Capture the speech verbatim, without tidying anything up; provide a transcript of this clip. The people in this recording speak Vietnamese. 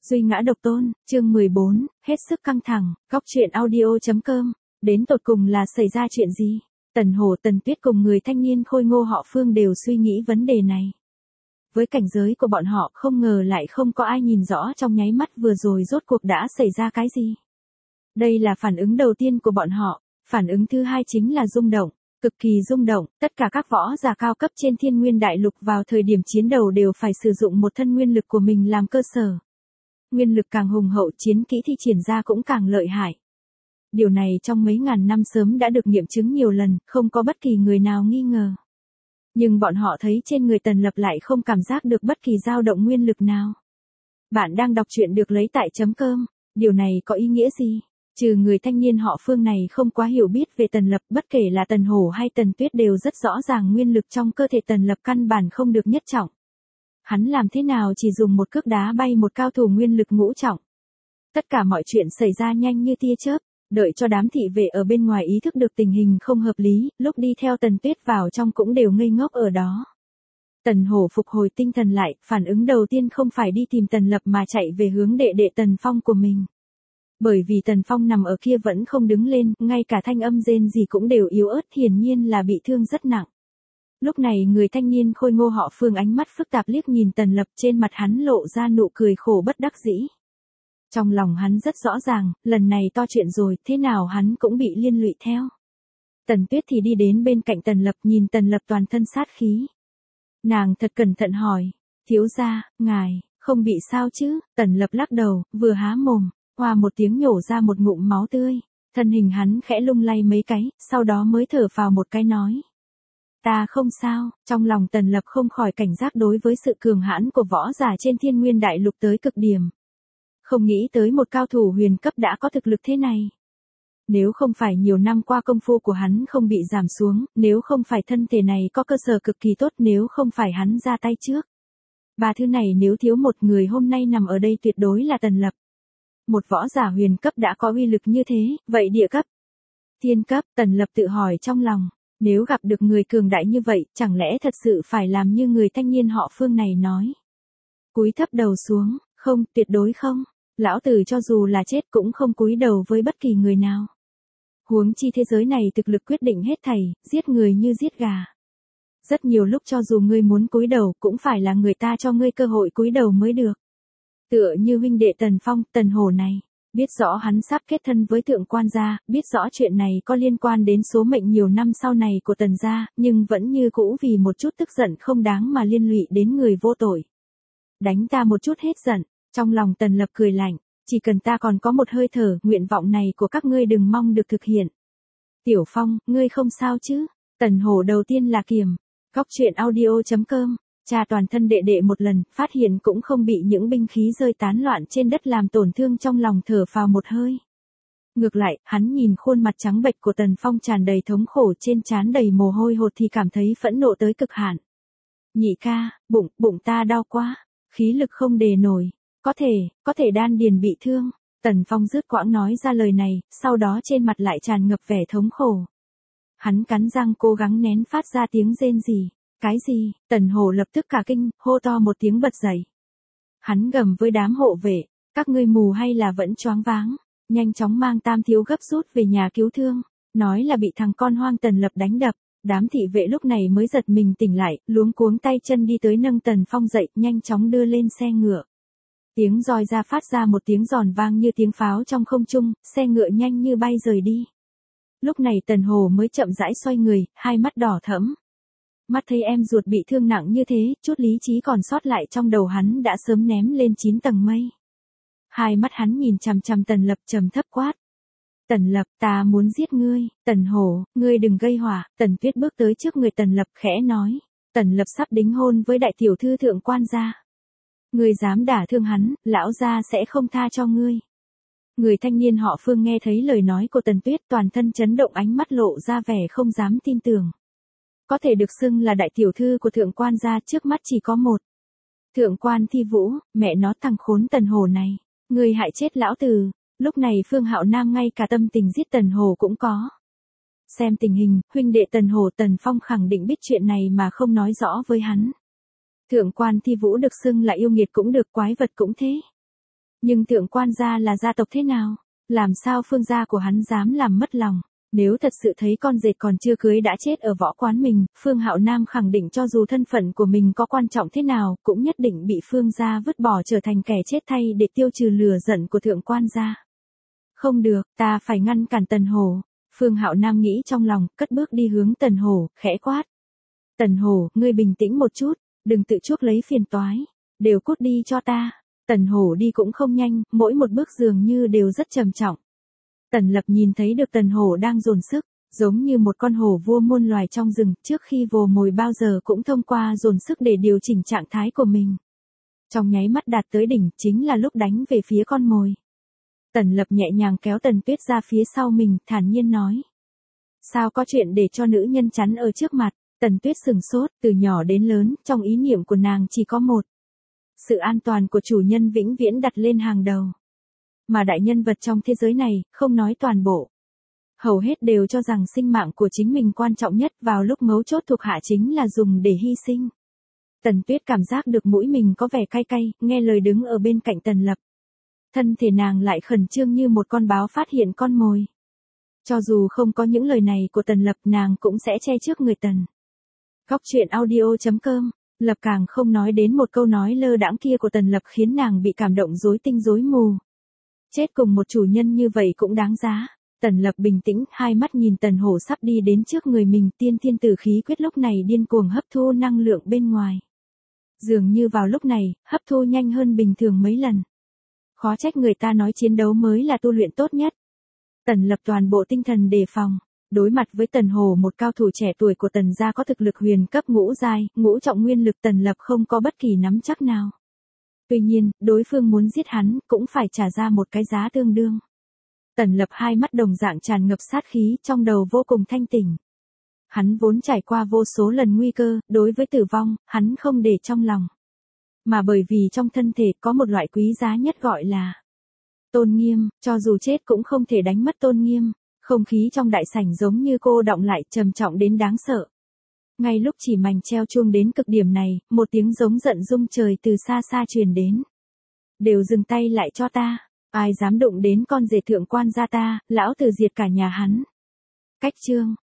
Duy ngã độc tôn, chương mười bốn, hết sức căng thẳng, góc truyện audio.com, đến tột cùng là xảy ra chuyện gì? Tần Hổ Tần Tuyết cùng người thanh niên khôi ngô họ Phương đều suy nghĩ vấn đề này. Với cảnh giới của bọn họ không ngờ lại không có ai nhìn rõ trong nháy mắt vừa rồi rốt cuộc đã xảy ra cái gì. Đây là phản ứng đầu tiên của bọn họ, phản ứng thứ hai chính là rung động. Cực kỳ rung động, tất cả các võ giả cao cấp trên Thiên Nguyên Đại Lục vào thời điểm chiến đầu đều phải sử dụng một thân nguyên lực của mình làm cơ sở. Nguyên lực càng hùng hậu, chiến kỹ thi triển ra cũng càng lợi hại. Điều này trong mấy ngàn năm sớm đã được nghiệm chứng nhiều lần, không có bất kỳ người nào nghi ngờ. Nhưng bọn họ thấy trên người Tần Lập lại không cảm giác được bất kỳ dao động nguyên lực nào. Bạn đang đọc truyện được lấy tại chấm cơm, điều này có ý nghĩa gì? Trừ người thanh niên họ Phương này không quá hiểu biết về Tần Lập, bất kể là Tần Hổ hay Tần Tuyết đều rất rõ ràng nguyên lực trong cơ thể Tần Lập căn bản không được nhất trọng. Hắn làm thế nào chỉ dùng một cước đá bay một cao thủ nguyên lực ngũ trọng. Tất cả mọi chuyện xảy ra nhanh như tia chớp, đợi cho đám thị vệ ở bên ngoài ý thức được tình hình không hợp lý, lúc đi theo Tần Tuyết vào trong cũng đều ngây ngốc ở đó. Tần Hổ phục hồi tinh thần lại, phản ứng đầu tiên không phải đi tìm Tần Lập mà chạy về hướng đệ đệ Tần Phong của mình. Bởi vì Tần Phong nằm ở kia vẫn không đứng lên, ngay cả thanh âm rên gì cũng đều yếu ớt, hiển nhiên là bị thương rất nặng. Lúc này người thanh niên khôi ngô họ Phương ánh mắt phức tạp liếc nhìn Tần Lập, trên mặt hắn lộ ra nụ cười khổ bất đắc dĩ. Trong lòng hắn rất rõ ràng, lần này to chuyện rồi, thế nào hắn cũng bị liên lụy theo. Tần Tuyết thì đi đến bên cạnh Tần Lập, nhìn Tần Lập toàn thân sát khí. Nàng thật cẩn thận hỏi, thiếu gia, ngài, không bị sao chứ? Tần Lập lắc đầu, vừa há mồm, hoa một tiếng nhổ ra một ngụm máu tươi, thân hình hắn khẽ lung lay mấy cái, sau đó mới thở phào một cái nói. Ta không sao, trong lòng Tần Lập không khỏi cảnh giác đối với sự cường hãn của võ giả trên Thiên Nguyên Đại Lục tới cực điểm. Không nghĩ tới một cao thủ huyền cấp đã có thực lực thế này. Nếu không phải nhiều năm qua công phu của hắn không bị giảm xuống, nếu không phải thân thể này có cơ sở cực kỳ tốt, nếu không phải hắn ra tay trước. Ba thứ này nếu thiếu một người hôm nay nằm ở đây tuyệt đối là Tần Lập. Một võ giả huyền cấp đã có uy lực như thế, vậy địa cấp, thiên cấp, Tần Lập tự hỏi trong lòng. Nếu gặp được người cường đại như vậy, chẳng lẽ thật sự phải làm như người thanh niên họ Phương này nói. Cúi thấp đầu xuống, không, tuyệt đối không. Lão tử cho dù là chết cũng không cúi đầu với bất kỳ người nào. Huống chi thế giới này thực lực quyết định hết thảy, giết người như giết gà. Rất nhiều lúc cho dù ngươi muốn cúi đầu cũng phải là người ta cho ngươi cơ hội cúi đầu mới được. Tựa như huynh đệ Tần Phong, Tần Hổ này. Biết rõ hắn sắp kết thân với thượng quan gia, biết rõ chuyện này có liên quan đến số mệnh nhiều năm sau này của Tần gia, nhưng vẫn như cũ vì một chút tức giận không đáng mà liên lụy đến người vô tội. Đánh ta một chút hết giận, trong lòng Tần Lập cười lạnh, chỉ cần ta còn có một hơi thở, nguyện vọng này của các ngươi đừng mong được thực hiện. Tiểu Phong, ngươi không sao chứ? Tần Hổ đầu tiên là kiềm, góc truyện audio.com. Tra toàn thân đệ đệ một lần, phát hiện cũng không bị những binh khí rơi tán loạn trên đất làm tổn thương, trong lòng thở phào một hơi. Ngược lại, hắn nhìn khuôn mặt trắng bệch của Tần Phong tràn đầy thống khổ, trên trán đầy mồ hôi hột thì cảm thấy phẫn nộ tới cực hạn. Nhị ca, bụng, bụng ta đau quá, khí lực không đề nổi, có thể, có thể đan điền bị thương. Tần Phong rứt quãng nói ra lời này, sau đó trên mặt lại tràn ngập vẻ thống khổ. Hắn cắn răng cố gắng nén phát ra tiếng rên rỉ. Cái gì? Tần Hổ lập tức cả kinh, hô to một tiếng bật dậy. Hắn gầm với đám hộ vệ, các ngươi mù hay là vẫn choáng váng, nhanh chóng mang Tam thiếu gấp rút về nhà cứu thương, nói là bị thằng con hoang Tần Lập đánh đập. Đám thị vệ lúc này mới giật mình tỉnh lại, luống cuống tay chân đi tới nâng Tần Phong dậy, nhanh chóng đưa lên xe ngựa. Tiếng roi ra phát ra một tiếng giòn vang như tiếng pháo trong không trung, xe ngựa nhanh như bay rời đi. Lúc này Tần Hổ mới chậm rãi xoay người, hai mắt đỏ thẫm. Mắt thấy em ruột bị thương nặng như thế, chút lý trí còn sót lại trong đầu hắn đã sớm ném lên chín tầng mây. Hai mắt hắn nhìn chằm chằm Tần Lập trầm thấp quát. Tần Lập, ta muốn giết ngươi. Tần Hổ, ngươi đừng gây họa. Tần Tuyết bước tới trước người Tần Lập khẽ nói. Tần Lập sắp đính hôn với đại tiểu thư thượng quan gia. Ngươi dám đả thương hắn, lão gia sẽ không tha cho ngươi. Người thanh niên họ Phương nghe thấy lời nói của Tần Tuyết, toàn thân chấn động, ánh mắt lộ ra vẻ không dám tin tưởng. Có thể được xưng là đại tiểu thư của thượng quan gia trước mắt chỉ có một. Thượng quan Thi Vũ, mẹ nó thằng khốn Tần Hổ này, người hại chết lão tử. Lúc này Phương Hạo Nam ngay cả tâm tình giết Tần Hổ cũng có. Xem tình hình, huynh đệ Tần Hổ Tần Phong khẳng định biết chuyện này mà không nói rõ với hắn. Thượng quan Thi Vũ được xưng là yêu nghiệt cũng được, quái vật cũng thế. Nhưng thượng quan gia là gia tộc thế nào? Làm sao phương gia của hắn dám làm mất lòng? Nếu thật sự thấy con dệt còn chưa cưới đã chết ở võ quán mình, Phương Hạo Nam khẳng định cho dù thân phận của mình có quan trọng thế nào, cũng nhất định bị Phương gia vứt bỏ trở thành kẻ chết thay để tiêu trừ lửa giận của thượng quan gia. Không được, ta phải ngăn cản Tần Hổ. Phương Hạo Nam nghĩ trong lòng, cất bước đi hướng Tần Hổ, khẽ quát. Tần Hổ, ngươi bình tĩnh một chút, đừng tự chuốc lấy phiền toái, đều cút đi cho ta. Tần Hổ đi cũng không nhanh, mỗi một bước dường như đều rất trầm trọng. Tần Lập nhìn thấy được Tần Hổ đang dồn sức, giống như một con hổ vua muôn loài trong rừng, trước khi vồ mồi bao giờ cũng thông qua dồn sức để điều chỉnh trạng thái của mình. Trong nháy mắt đạt tới đỉnh, chính là lúc đánh về phía con mồi. Tần Lập nhẹ nhàng kéo Tần Tuyết ra phía sau mình, thản nhiên nói. Sao có chuyện để cho nữ nhân chắn ở trước mặt? Tần Tuyết sừng sốt, từ nhỏ đến lớn, trong ý niệm của nàng chỉ có một. Sự an toàn của chủ nhân vĩnh viễn đặt lên hàng đầu. Mà đại nhân vật trong thế giới này, không nói toàn bộ. Hầu hết đều cho rằng sinh mạng của chính mình quan trọng nhất, vào lúc mấu chốt thuộc hạ chính là dùng để hy sinh. Tần Tuyết cảm giác được mũi mình có vẻ cay cay, nghe lời đứng ở bên cạnh Tần Lập. Thân thể nàng lại khẩn trương như một con báo phát hiện con mồi. Cho dù không có những lời này của Tần Lập, nàng cũng sẽ che trước người Tần. Góc truyện audio chấm com. Lập càng không nói đến một câu nói lơ đãng kia của Tần Lập khiến nàng bị cảm động rối tinh rối mù. Chết cùng một chủ nhân như vậy cũng đáng giá. Tần Lập bình tĩnh, hai mắt nhìn Tần Hổ sắp đi đến trước người mình, tiên thiên tử khí quyết lúc này điên cuồng hấp thu năng lượng bên ngoài. Dường như vào lúc này, hấp thu nhanh hơn bình thường mấy lần. Khó trách người ta nói chiến đấu mới là tu luyện tốt nhất. Tần Lập toàn bộ tinh thần đề phòng. Đối mặt với Tần Hổ, một cao thủ trẻ tuổi của Tần gia có thực lực huyền cấp ngũ giai, ngũ trọng nguyên lực, Tần Lập không có bất kỳ nắm chắc nào. Tuy nhiên, đối phương muốn giết hắn, cũng phải trả ra một cái giá tương đương. Tần Lập hai mắt đồng dạng tràn ngập sát khí, trong đầu vô cùng thanh tỉnh. Hắn vốn trải qua vô số lần nguy cơ, đối với tử vong, hắn không để trong lòng. Mà bởi vì trong thân thể có một loại quý giá nhất gọi là tôn nghiêm, cho dù chết cũng không thể đánh mất tôn nghiêm. Không khí trong đại sảnh giống như cô đọng lại, trầm trọng đến đáng sợ. Ngay lúc chỉ mảnh treo chuông đến cực điểm này, một tiếng giống giận rung trời từ xa xa truyền đến. Đều dừng tay lại cho ta, ai dám đụng đến con rể thượng quan gia ta, lão tử diệt cả nhà hắn. Cách chương